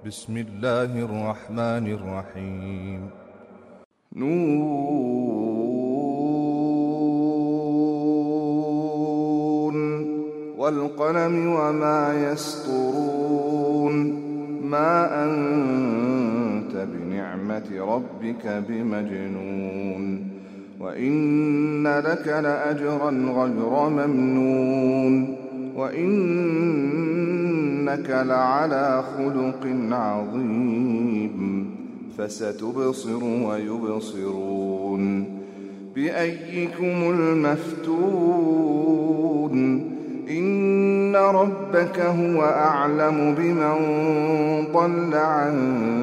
بسم الله الرحمن الرحيم. نون والقلم وما يسطرون ما أنت بنعمة ربك بمجنون وإن لك لأجرا غير ممنون وإنك لعلى خلق عظيم فستبصر ويبصرون بأيكم المفتون إن ربك هو أعلم بمن ضل عن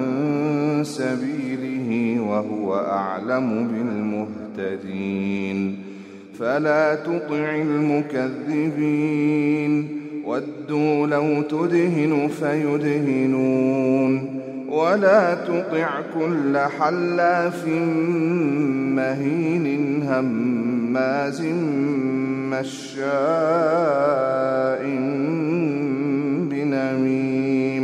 سبيله وهو أعلم بالمهتدين فلا تطع المكذبين ودوا لو تدهن فيدهنون ولا تطع كل حلاف مهين هماز مشاء بنميم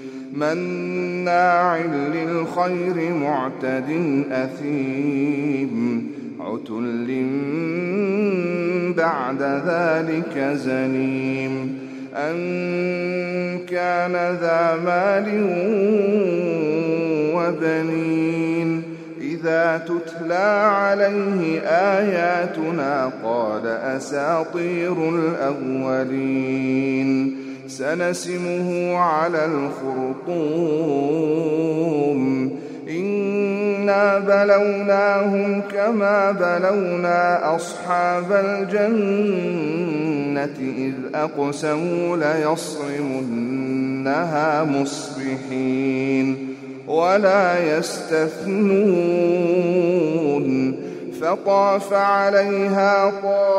مناع للخير معتد أثيم عتل بعد ذلك زنيم أن كان ذا مال وبنين إذا تتلى عليه آياتنا قال أساطير الأولين سنسمه على الخرطوم إنا بلوناهم كما بلونا أصحاب الجنة إذ أقسموا ليصرمنها مصبحين ولا يستثنون فطاف عليها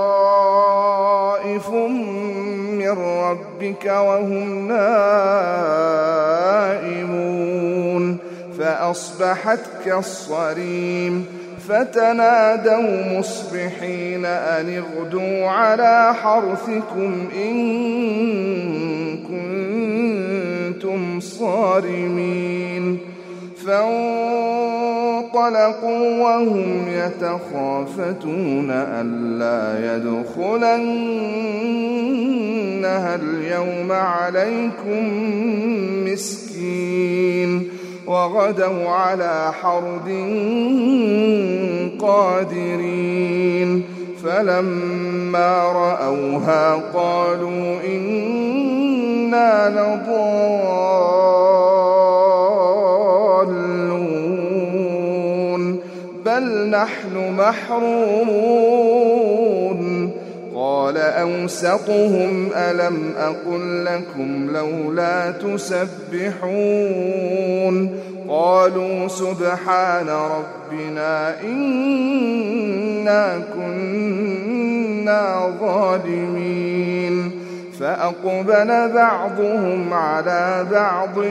طائف من ربك وهم نائمون فأصبحت كالصريم فتنادوا مصبحين أن اغدوا على حرثكم إن كنتم صارمين فانطلقوا وهم يتخافتون ألا يدخلنها اليوم عليكم مسكين وغدوا على حرد قادرين فلما رأوها قالوا إنا لضالون بل نحن محرومون قال أوسطهم ألم أقل لكم لولا تسبحون قالوا سبحان ربنا إنا كنا ظالمين فأقبل بعضهم على بعض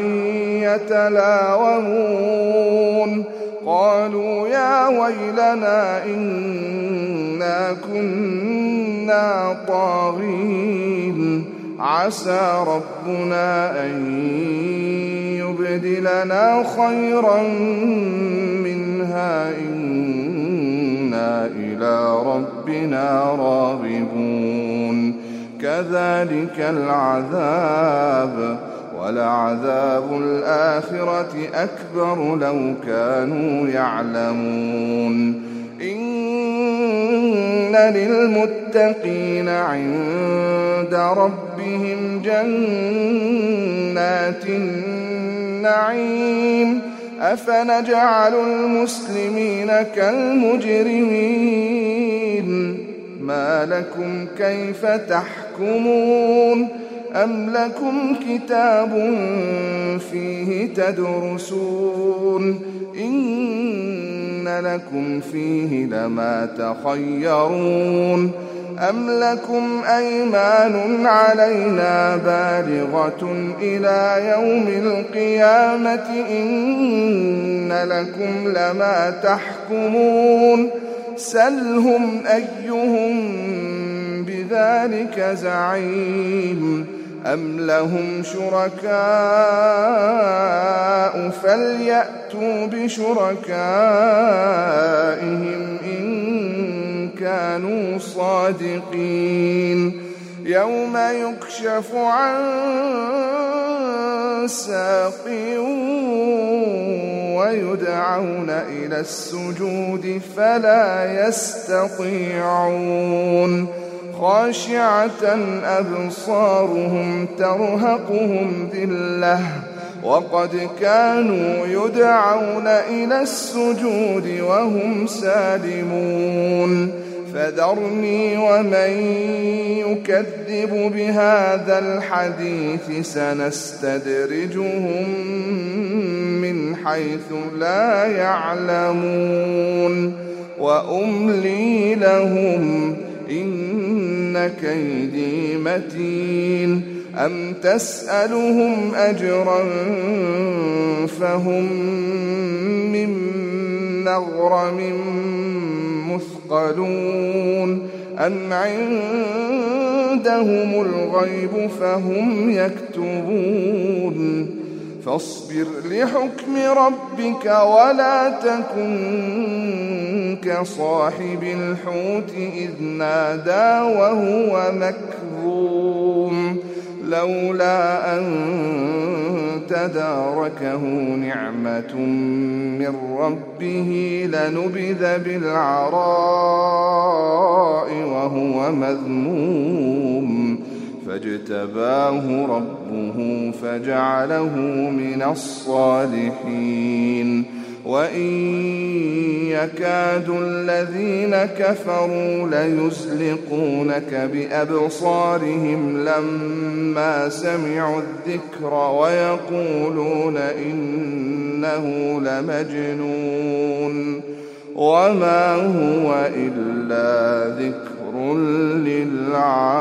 يتلاومون قالوا يا ويلنا إنا كنا طاغين عسى ربنا أن يبدلنا خيرا منها إنا إلى ربنا راغبون كذلك العذاب ولعذاب الآخرة أكبر لو كانوا يعلمون إن للمتقين عند ربهم جنات النعيم أفنجعل المسلمين كالمجرمين ما لكم كيف تحكمون أم لكم كتاب فيه تدرسون إن لكم فيه لما تخيرون أم لكم أيمان علينا بالغة إلى يوم القيامة إن لكم لما تحكمون سلهم أيهم بذلك زعيم أم لهم شركاء فليأتوا بشركائهم إن كانوا صادقين يوم يكشف عن ساق ويدعون إلى السجود فلا يستطيعون خاشعة أبصارهم ترهقهم ذلة وقد كانوا يدعون إلى السجود وهم سالمون فذرني ومن يكذب بهذا الحديث سنستدرجهم من حيث لا يعلمون وأملي لهم إن كيدي متين أم تسألهم أجرا فهم من مغرم مثقلون أم عندهم الغيب فهم يكتبون فاصبر لحكم ربك ولا تكن كصاحب الحوت إذ نادى وهو مكظوم لولا أن تداركه نعمة من ربه لنبذ بالعراء وهو مذموم فاجتباه ربه فجعله من الصالحين وإن يكاد الذين كفروا ليزلقونك بأبصارهم لما سمعوا الذكر ويقولون إنه لمجنون وما هو إلا ذكر للعالمين.